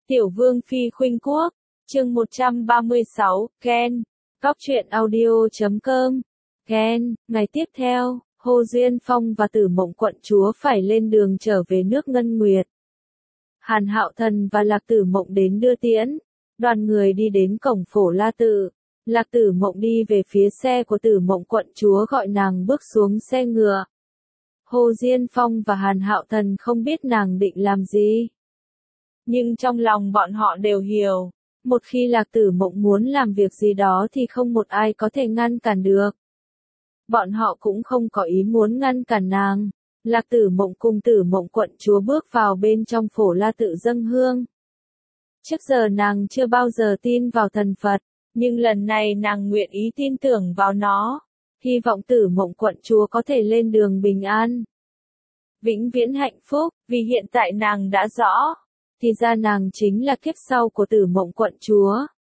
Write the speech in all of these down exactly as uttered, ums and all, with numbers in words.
Tiểu Vương Phi Khuynh Quốc, chương một trăm ba mươi sáu, Ken, Góc truyện audio chấm com, Ken, ngày tiếp theo, Hồ Duyên Phong và Tử Mộng quận chúa phải lên đường trở về nước Ngân Nguyệt. Hàn Hạo Thần và Lạc Tử Mộng đến đưa tiễn, đoàn người đi đến cổng Phổ La Tự, Lạc Tử Mộng đi về phía xe của Tử Mộng quận chúa gọi nàng bước xuống xe ngựa. Hồ Duyên Phong và Hàn Hạo Thần không biết nàng định làm gì. Nhưng trong lòng bọn họ đều hiểu, một khi Lạc Tử Mộng muốn làm việc gì đó thì không một ai có thể ngăn cản được. Bọn họ cũng không có ý muốn ngăn cản nàng. Lạc Tử Mộng cùng Tử Mộng quận chúa bước vào bên trong Phổ La Tự dâng hương. Trước giờ nàng chưa bao giờ tin vào thần Phật, nhưng lần này nàng nguyện ý tin tưởng vào nó, hy vọng Tử Mộng quận chúa có thể lên đường bình an, vĩnh viễn hạnh phúc, vì hiện tại nàng đã rõ, thì ra nàng chính là kiếp sau của Tử Mộng quận chúa.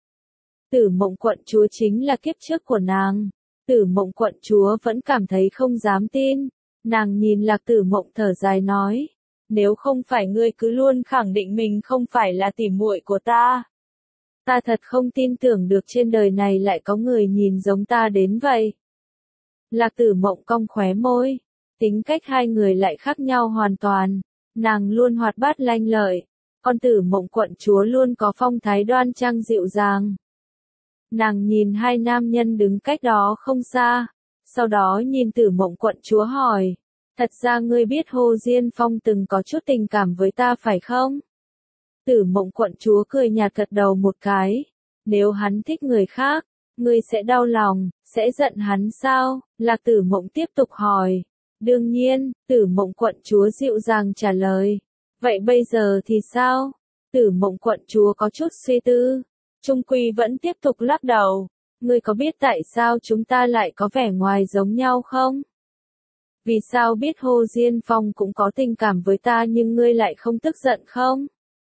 Tử Mộng quận chúa chính là kiếp trước của nàng. Tử Mộng quận chúa vẫn cảm thấy không dám tin. Nàng nhìn Lạc Tử Mộng thở dài nói, nếu không phải ngươi cứ luôn khẳng định mình không phải là tỉ muội của ta, ta thật không tin tưởng được trên đời này lại có người nhìn giống ta đến vậy. Lạc Tử Mộng cong khóe môi, tính cách hai người lại khác nhau hoàn toàn. Nàng luôn hoạt bát lanh lợi, còn Tử Mộng quận chúa luôn có phong thái đoan trang dịu dàng. Nàng nhìn hai nam nhân đứng cách đó không xa, sau đó nhìn Tử Mộng quận chúa hỏi, thật ra ngươi biết Hồ Duyên Phong từng có chút tình cảm với ta phải không? Tử Mộng quận chúa cười nhạt gật đầu một cái, nếu hắn thích người khác, ngươi sẽ đau lòng, sẽ giận hắn sao? Lạc Tử Mộng tiếp tục hỏi, đương nhiên, Tử Mộng quận chúa dịu dàng trả lời, vậy bây giờ thì sao? Tử Mộng quận chúa có chút suy tư, trung quy vẫn tiếp tục lắc đầu, ngươi có biết tại sao chúng ta lại có vẻ ngoài giống nhau không? Vì sao biết Hồ Duyên Phong cũng có tình cảm với ta nhưng ngươi lại không tức giận không?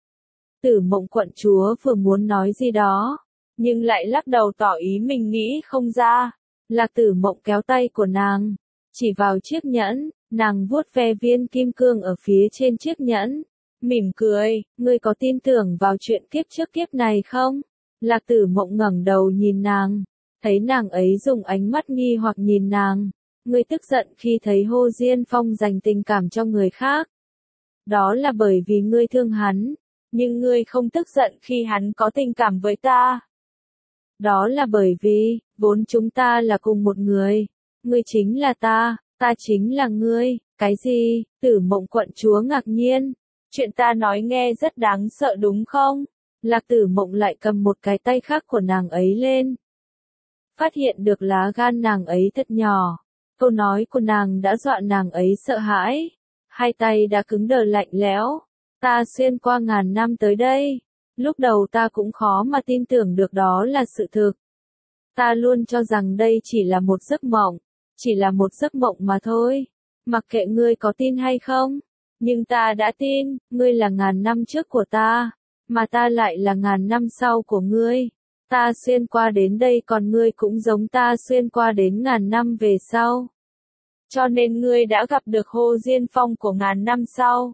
Tử Mộng quận chúa vừa muốn nói gì đó, nhưng lại lắc đầu tỏ ý mình nghĩ không ra. Lạc Tử Mộng kéo tay của nàng, chỉ vào chiếc nhẫn, nàng vuốt ve viên kim cương ở phía trên chiếc nhẫn, mỉm cười, ngươi có tin tưởng vào chuyện kiếp trước kiếp này không? Lạc Tử Mộng ngẩng đầu nhìn nàng, thấy nàng ấy dùng ánh mắt nghi hoặc nhìn nàng, ngươi tức giận khi thấy Hồ Duyên Phong dành tình cảm cho người khác. Đó là bởi vì ngươi thương hắn, nhưng ngươi không tức giận khi hắn có tình cảm với ta. Đó là bởi vì, vốn chúng ta là cùng một người, ngươi chính là ta, ta chính là ngươi. Cái gì? Tử Mộng quận chúa ngạc nhiên, chuyện ta nói nghe rất đáng sợ đúng không? Lạc Tử Mộng lại cầm một cái tay khác của nàng ấy lên. Phát hiện được lá gan nàng ấy thật nhỏ. Câu nói của nàng đã dọa nàng ấy sợ hãi. Hai tay đã cứng đờ lạnh lẽo. Ta xuyên qua ngàn năm tới đây. Lúc đầu ta cũng khó mà tin tưởng được đó là sự thực. Ta luôn cho rằng đây chỉ là một giấc mộng. Chỉ là một giấc mộng mà thôi. Mặc kệ ngươi có tin hay không. Nhưng ta đã tin, ngươi là ngàn năm trước của ta. Mà ta lại là ngàn năm sau của ngươi. Ta xuyên qua đến đây còn ngươi cũng giống ta xuyên qua đến ngàn năm về sau. Cho nên ngươi đã gặp được Hồ Duyên Phong của ngàn năm sau.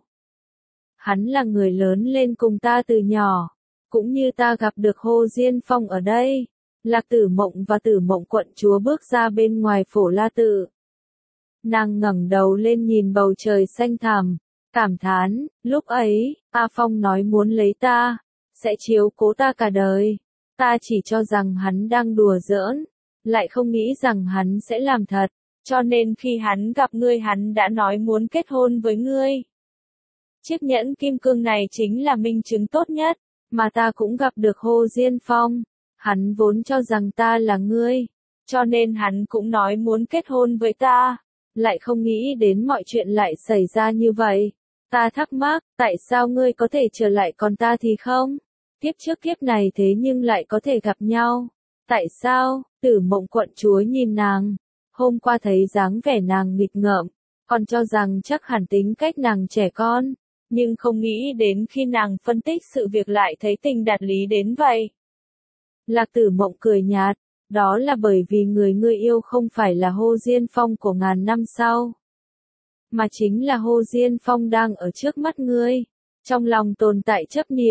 Hắn là người lớn lên cùng ta từ nhỏ. Cũng như ta gặp được Hồ Duyên Phong ở đây. Lạc Tử Mộng và Tử Mộng quận chúa bước ra bên ngoài Phổ La Tự. Nàng ngẩng đầu lên nhìn bầu trời xanh thẳm, cảm thán, lúc ấy, A Phong nói muốn lấy ta, sẽ chiếu cố ta cả đời. Ta chỉ cho rằng hắn đang đùa giỡn, lại không nghĩ rằng hắn sẽ làm thật, cho nên khi hắn gặp ngươi hắn đã nói muốn kết hôn với ngươi. Chiếc nhẫn kim cương này chính là minh chứng tốt nhất, mà ta cũng gặp được Hồ Duyên Phong, hắn vốn cho rằng ta là ngươi, cho nên hắn cũng nói muốn kết hôn với ta, lại không nghĩ đến mọi chuyện lại xảy ra như vậy. Ta thắc mắc, tại sao ngươi có thể trở lại còn ta thì không? Kiếp trước kiếp này thế nhưng lại có thể gặp nhau. Tại sao? Tử Mộng quận chúa nhìn nàng. Hôm qua thấy dáng vẻ nàng nghịch ngợm, còn cho rằng chắc hẳn tính cách nàng trẻ con. Nhưng không nghĩ đến khi nàng phân tích sự việc lại thấy tình đạt lý đến vậy. Lạc Tử Mộng cười nhạt, đó là bởi vì người ngươi yêu không phải là Hồ Duyên Phong của ngàn năm sau. Mà chính là Hồ Duyên Phong đang ở trước mắt ngươi. Trong lòng tồn tại chấp niệm,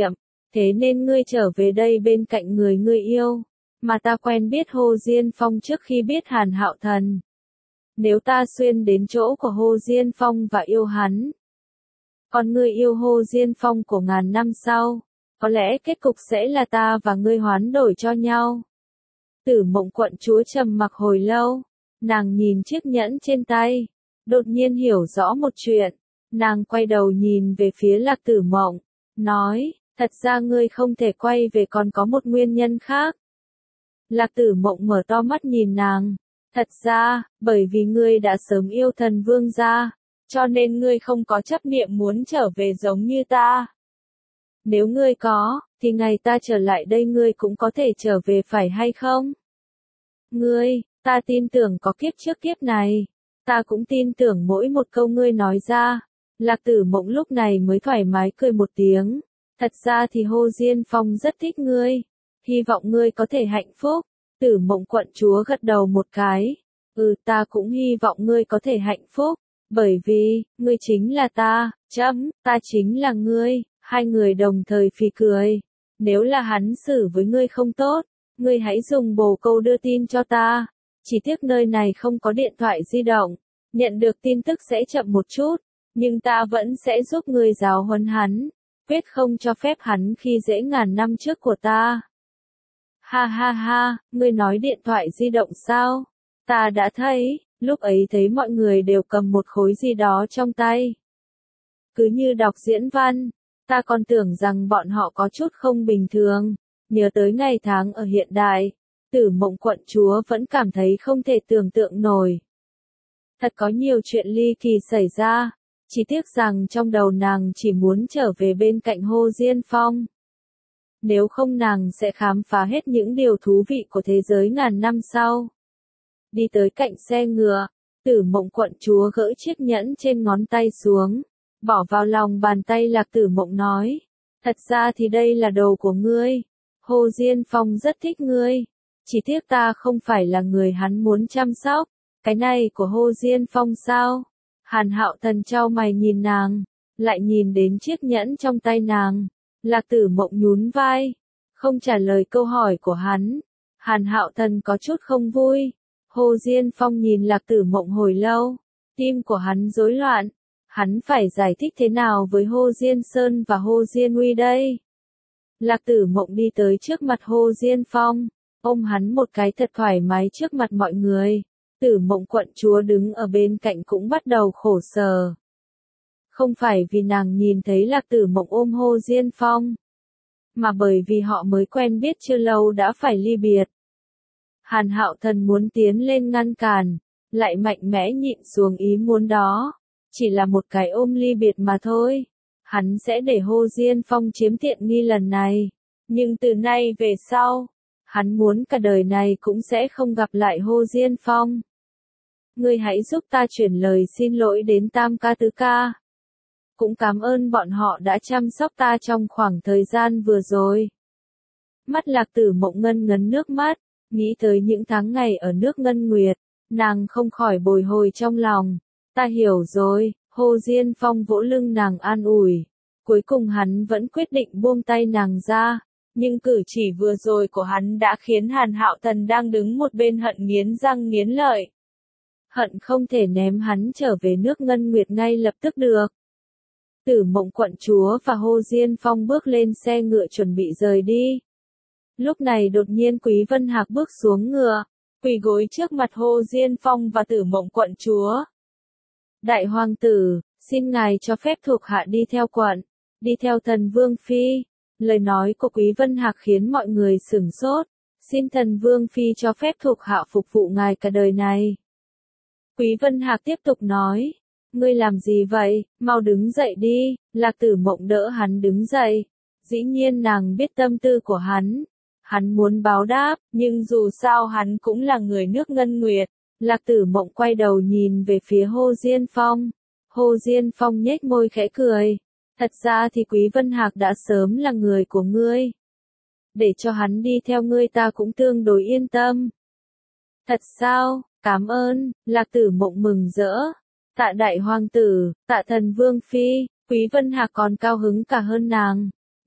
Thế nên ngươi trở về đây bên cạnh người ngươi yêu, mà ta quen biết Hồ Diên Phong trước khi biết Hàn Hạo Thần. Nếu ta xuyên đến chỗ của Hồ Diên Phong và yêu hắn, còn ngươi yêu Hồ Diên Phong của ngàn năm sau, có lẽ kết cục sẽ là ta và ngươi hoán đổi cho nhau. Tử Mộng quận chúa trầm mặc hồi lâu, nàng nhìn chiếc nhẫn trên tay, đột nhiên hiểu rõ một chuyện, nàng quay đầu nhìn về phía Lạc Tử Mộng, nói, thật ra ngươi không thể quay về còn có một nguyên nhân khác. Lạc Tử Mộng mở to mắt nhìn nàng, thật ra, bởi vì ngươi đã sớm yêu thần vương gia, cho nên ngươi không có chấp niệm muốn trở về giống như ta. Nếu ngươi có, thì ngày ta trở lại đây ngươi cũng có thể trở về phải hay không? Ngươi, ta tin tưởng có kiếp trước kiếp này, ta cũng tin tưởng mỗi một câu ngươi nói ra. Lạc Tử Mộng lúc này mới thoải mái cười một tiếng, thật ra thì Hồ Diên Phong rất thích ngươi, hy vọng ngươi có thể hạnh phúc. Tử Mộng quận chúa gật đầu một cái, ừ ta cũng hy vọng ngươi có thể hạnh phúc, bởi vì, ngươi chính là ta, chấm, ta chính là ngươi. Hai người đồng thời phì cười, nếu là hắn xử với ngươi không tốt, ngươi hãy dùng bồ câu đưa tin cho ta, chỉ tiếc nơi này không có điện thoại di động, nhận được tin tức sẽ chậm một chút, nhưng ta vẫn sẽ giúp ngươi giáo huấn hắn, quyết không cho phép hắn khi dễ ngàn năm trước của ta. Ha ha ha, ngươi nói điện thoại di động sao? Ta đã thấy, lúc ấy thấy mọi người đều cầm một khối gì đó trong tay. Cứ như đọc diễn văn. Ta còn tưởng rằng bọn họ có chút không bình thường, nhớ tới ngày tháng ở hiện đại, Tử Mộng quận chúa vẫn cảm thấy không thể tưởng tượng nổi. Thật có nhiều chuyện ly kỳ xảy ra, chỉ tiếc rằng trong đầu nàng chỉ muốn trở về bên cạnh Hồ Diên Phong. Nếu không nàng sẽ khám phá hết những điều thú vị của thế giới ngàn năm sau. Đi tới cạnh xe ngựa, Tử Mộng quận chúa gỡ chiếc nhẫn trên ngón tay xuống. Bỏ vào lòng bàn tay Lạc Tử Mộng nói, thật ra thì đây là đồ của ngươi, Hồ Diên Phong rất thích ngươi, chỉ tiếc ta không phải là người hắn muốn chăm sóc, cái này của Hồ Diên Phong sao? Hàn Hạo Thần chau mày nhìn nàng, lại nhìn đến chiếc nhẫn trong tay nàng, Lạc Tử Mộng nhún vai, không trả lời câu hỏi của hắn, Hàn Hạo Thần có chút không vui, Hồ Diên Phong nhìn Lạc Tử Mộng hồi lâu, tim của hắn rối loạn. Hắn phải giải thích thế nào với Hồ Diên Sơn và Hồ Diên Uy đây? Lạc Tử Mộng đi tới trước mặt Hồ Diên Phong, ôm hắn một cái thật thoải mái trước mặt mọi người. Tử Mộng quận chúa đứng ở bên cạnh cũng bắt đầu khổ sở. Không phải vì nàng nhìn thấy Lạc Tử Mộng ôm Hồ Diên Phong, mà bởi vì họ mới quen biết chưa lâu đã phải ly biệt. Hàn Hạo Thần muốn tiến lên ngăn cản, lại mạnh mẽ nhịn xuống ý muốn đó. Chỉ là một cái ôm ly biệt mà thôi. Hắn sẽ để Hồ Diên Phong chiếm tiện nghi lần này. Nhưng từ nay về sau, hắn muốn cả đời này cũng sẽ không gặp lại Hồ Diên Phong. Ngươi hãy giúp ta chuyển lời xin lỗi đến Tam ca Tứ ca. Cũng cảm ơn bọn họ đã chăm sóc ta trong khoảng thời gian vừa rồi. Mắt Lạc Tử Mộng ngân ngấn nước mắt, nghĩ tới những tháng ngày ở nước Ngân Nguyệt, nàng không khỏi bồi hồi trong lòng. Ta hiểu rồi, Hồ Diên Phong vỗ lưng nàng an ủi. Cuối cùng hắn vẫn quyết định buông tay nàng ra, nhưng cử chỉ vừa rồi của hắn đã khiến Hàn Hạo Thần đang đứng một bên hận nghiến răng nghiến lợi. Hận không thể ném hắn trở về nước Ngân Nguyệt ngay lập tức được. Tử Mộng quận chúa và Hồ Diên Phong bước lên xe ngựa chuẩn bị rời đi. Lúc này đột nhiên Quý Vân Hạc bước xuống ngựa, quỳ gối trước mặt Hồ Diên Phong và Tử Mộng quận chúa. Đại hoàng tử, xin ngài cho phép thuộc hạ đi theo quận, đi theo thần Vương Phi. Lời nói của Quý Vân Hạc khiến mọi người sửng sốt. Xin thần Vương Phi cho phép thuộc hạ phục vụ ngài cả đời này. Quý Vân Hạc tiếp tục nói, ngươi làm gì vậy, mau đứng dậy đi. Lạc Tử Mộng đỡ hắn đứng dậy. Dĩ nhiên nàng biết tâm tư của hắn. Hắn muốn báo đáp, nhưng dù sao hắn cũng là người nước Ngân Nguyệt. Lạc Tử Mộng quay đầu nhìn về phía Hồ Diên Phong. Hồ Diên Phong nhếch môi khẽ cười. Thật ra thì Quý Vân Hạc đã sớm là người của ngươi. Để cho hắn đi theo ngươi ta cũng tương đối yên tâm. Thật sao, cảm ơn, Lạc Tử Mộng mừng rỡ. Tạ đại hoàng tử, tạ thần Vương Phi, Quý Vân Hạc còn cao hứng cả hơn nàng.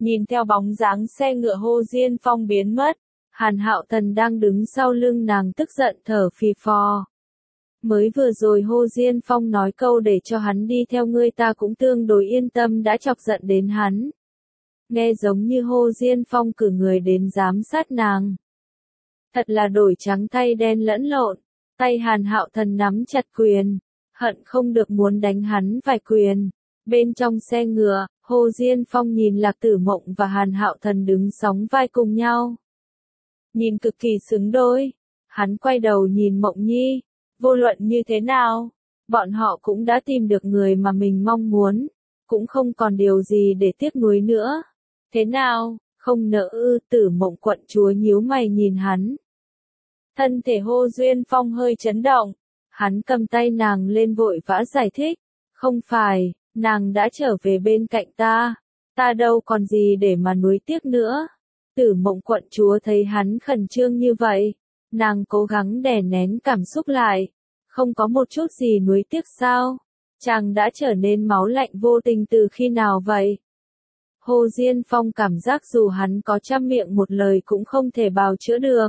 nhìn theo bóng dáng xe ngựa Hồ Diên Phong biến mất, Hàn Hạo Thần đang đứng sau lưng nàng tức giận thở phì phò. Mới vừa rồi Hồ Diên Phong nói câu để cho hắn đi theo ngươi ta cũng tương đối yên tâm đã chọc giận đến hắn. Nghe giống như Hồ Diên Phong cử người đến giám sát nàng. Thật là đổi trắng thay đen lẫn lộn, tay Hàn Hạo Thần nắm chặt quyền, hận không được muốn đánh hắn vài quyền. Bên trong xe ngựa, Hồ Diên Phong nhìn Lạc Tử Mộng và Hàn Hạo Thần đứng sóng vai cùng nhau. Nhìn cực kỳ xứng đôi, hắn quay đầu nhìn Mộng Nhi, vô luận như thế nào, bọn họ cũng đã tìm được người mà mình mong muốn, cũng không còn điều gì để tiếc nuối nữa. Thế nào, không nỡ ư? Tử Mộng quận chúa nhíu mày nhìn hắn. Thân thể Hồ Duyên Phong hơi chấn động, hắn cầm tay nàng lên vội vã giải thích, không phải, nàng đã trở về bên cạnh ta, ta đâu còn gì để mà nuối tiếc nữa. Tử Mộng quận chúa thấy hắn khẩn trương như vậy, nàng cố gắng đè nén cảm xúc lại, không có một chút gì nuối tiếc sao, chàng đã trở nên máu lạnh vô tình từ khi nào vậy? Hồ Diên Phong cảm giác dù hắn có trăm miệng một lời cũng không thể bào chữa được.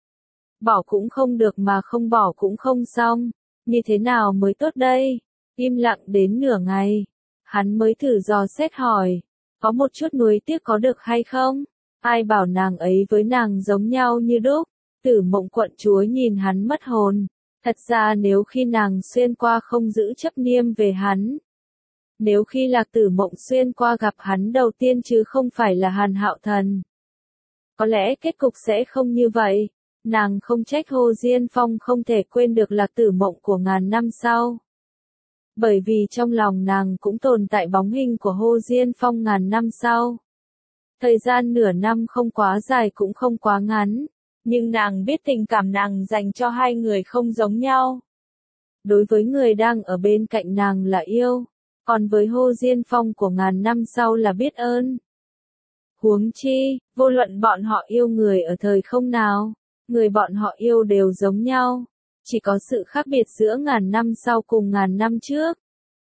Bỏ cũng không được mà không bỏ cũng không xong, như thế nào mới tốt đây? Im lặng đến nửa ngày, hắn mới thử dò xét hỏi, có một chút nuối tiếc có được hay không? Ai bảo nàng ấy với nàng giống nhau như đúc? Tử Mộng quận chúa nhìn hắn mất hồn, thật ra nếu khi nàng xuyên qua không giữ chấp niêm về hắn, nếu khi Lạc Tử Mộng xuyên qua gặp hắn đầu tiên chứ không phải là Hàn Hạo Thần, có lẽ kết cục sẽ không như vậy. Nàng không trách Hồ Diên Phong không thể quên được Lạc Tử Mộng của ngàn năm sau. Bởi vì trong lòng nàng cũng tồn tại bóng hình của Hồ Diên Phong ngàn năm sau. Thời gian nửa năm không quá dài cũng không quá ngắn, nhưng nàng biết tình cảm nàng dành cho hai người không giống nhau. Đối với người đang ở bên cạnh nàng là yêu, còn với Hồ Diên Phong của ngàn năm sau là biết ơn. Huống chi, vô luận bọn họ yêu người ở thời không nào, người bọn họ yêu đều giống nhau, chỉ có sự khác biệt giữa ngàn năm sau cùng ngàn năm trước.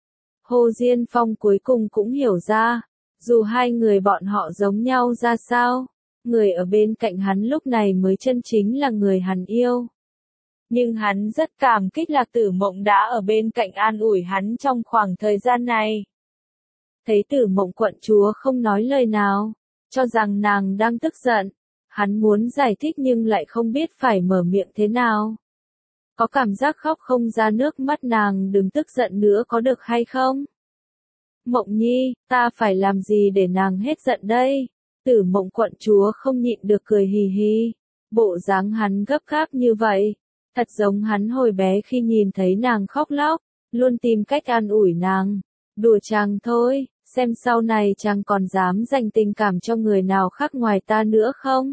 Hồ Diên Phong cuối cùng cũng hiểu ra, dù hai người bọn họ giống nhau ra sao, người ở bên cạnh hắn lúc này mới chân chính là người hắn yêu. Nhưng hắn rất cảm kích Lạc Tử Mộng đã ở bên cạnh an ủi hắn trong khoảng thời gian này. Thấy Tử Mộng quận chúa không nói lời nào, cho rằng nàng đang tức giận, hắn muốn giải thích nhưng lại không biết phải mở miệng thế nào. Có cảm giác khóc không ra nước mắt, nàng đừng tức giận nữa có được hay không? Mộng Nhi, ta phải làm gì để nàng hết giận đây? Tử Mộng quận chúa không nhịn được cười hì hì. Bộ dáng hắn gấp gáp như vậy, thật giống hắn hồi bé khi nhìn thấy nàng khóc lóc, luôn tìm cách an ủi nàng. Đùa chàng thôi, xem sau này chàng còn dám dành tình cảm cho người nào khác ngoài ta nữa không?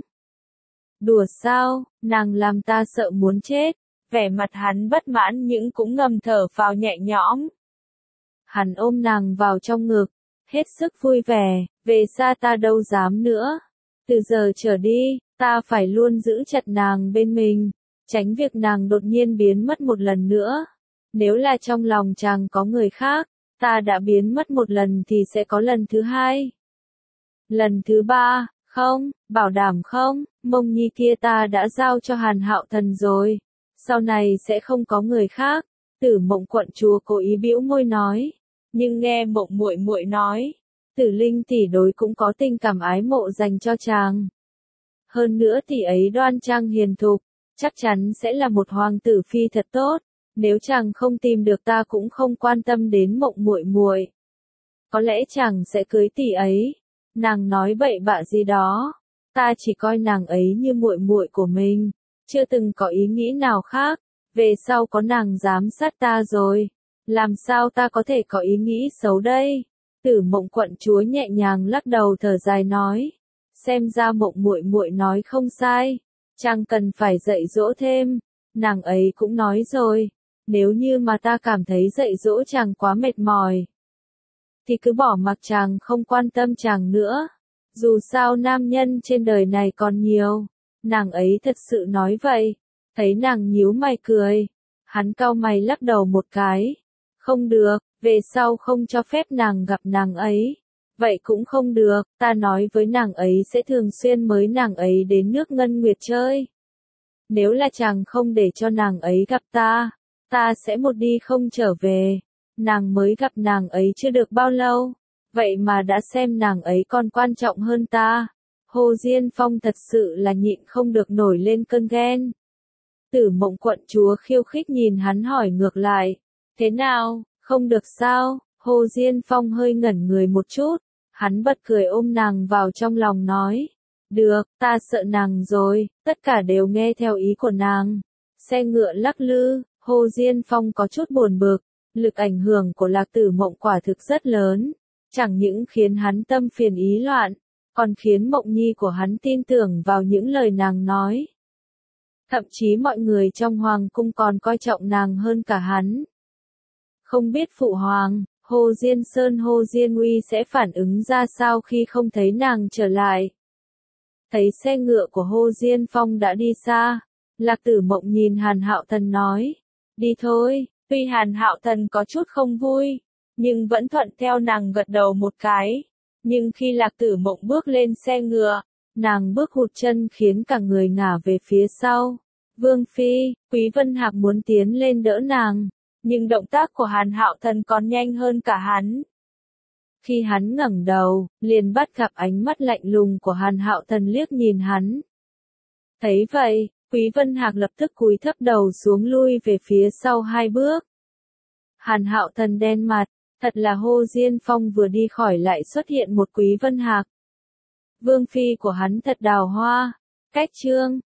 Đùa sao, nàng làm ta sợ muốn chết. Vẻ mặt hắn bất mãn nhưng cũng ngầm thở phào nhẹ nhõm. Hắn ôm nàng vào trong ngực, hết sức vui vẻ, về xa ta đâu dám nữa. Từ giờ trở đi, ta phải luôn giữ chặt nàng bên mình, tránh việc nàng đột nhiên biến mất một lần nữa. Nếu là trong lòng chàng có người khác, ta đã biến mất một lần thì sẽ có lần thứ hai. Lần thứ ba, không, bảo đảm không, Mông Nhi kia ta đã giao cho Hàn Hạo Thần rồi. Sau này sẽ không có người khác. Tử Mộng quận chúa cố ý bĩu môi nói, nhưng nghe Mộng muội muội nói, Tử Linh tỷ đối cũng có tình cảm ái mộ dành cho chàng. Hơn nữa tỷ ấy đoan trang hiền thục, chắc chắn sẽ là một hoàng tử phi thật tốt. Nếu chàng không tìm được ta cũng không quan tâm đến Mộng muội muội. Có lẽ chàng sẽ cưới tỷ ấy. Nàng nói bậy bạ gì đó, ta chỉ coi nàng ấy như muội muội của mình. Chưa từng có ý nghĩ nào khác, về sau có nàng giám sát ta rồi, làm sao ta có thể có ý nghĩ xấu đây? Tử Mộng quận chúa nhẹ nhàng lắc đầu thở dài nói, xem ra Mộng muội muội nói không sai, chàng cần phải dạy dỗ thêm. Nàng ấy cũng nói rồi, nếu như mà ta cảm thấy dạy dỗ chàng quá mệt mỏi, thì cứ bỏ mặc chàng không quan tâm chàng nữa. Dù sao nam nhân trên đời này còn nhiều. Nàng ấy thật sự nói vậy. Thấy nàng nhíu mày cười, hắn cau mày lắc đầu một cái. Không được, về sau không cho phép nàng gặp nàng ấy. Vậy cũng không được, ta nói với nàng ấy sẽ thường xuyên mới nàng ấy đến nước Ngân Nguyệt chơi. Nếu là chàng không để cho nàng ấy gặp ta, ta sẽ một đi không trở về. Nàng mới gặp nàng ấy chưa được bao lâu, vậy mà đã xem nàng ấy còn quan trọng hơn ta. Hồ Diên Phong thật sự là nhịn không được nổi lên cơn ghen. Tử Mộng quận chúa khiêu khích nhìn hắn hỏi ngược lại. Thế nào, không được sao? Hồ Diên Phong hơi ngẩn người một chút. Hắn bật cười ôm nàng vào trong lòng nói. Được, ta sợ nàng rồi, tất cả đều nghe theo ý của nàng. Xe ngựa lắc lư, Hồ Diên Phong có chút buồn bực. Lực ảnh hưởng của Lạc Tử Mộng quả thực rất lớn. Chẳng những khiến hắn tâm phiền ý loạn, còn khiến Mộng Nhi của hắn tin tưởng vào những lời nàng nói. Thậm chí mọi người trong hoàng cung còn coi trọng nàng hơn cả hắn. Không biết phụ hoàng, Hồ Diên Sơn Hồ Diên Uy sẽ phản ứng ra sao khi không thấy nàng trở lại. Thấy xe ngựa của Hồ Diên Phong đã đi xa, Lạc Tử Mộng nhìn Hàn Hạo Thần nói, đi thôi. Tuy Hàn Hạo Thần có chút không vui, nhưng vẫn thuận theo nàng gật đầu một cái. Nhưng khi Lạc Tử Mộng bước lên xe ngựa, nàng bước hụt chân khiến cả người ngả về phía sau. Vương Phi, Quý Vân Hạc muốn tiến lên đỡ nàng, nhưng động tác của Hàn Hạo Thần còn nhanh hơn cả hắn. Khi hắn ngẩng đầu, liền bắt gặp ánh mắt lạnh lùng của Hàn Hạo Thần liếc nhìn hắn. Thấy vậy, Quý Vân Hạc lập tức cúi thấp đầu xuống lui về phía sau hai bước. Hàn Hạo Thần đen mặt, thật là Hồ Diên Phong vừa đi khỏi lại xuất hiện một Quý Vân Hạc. Vương Phi của hắn thật đào hoa, cách trương,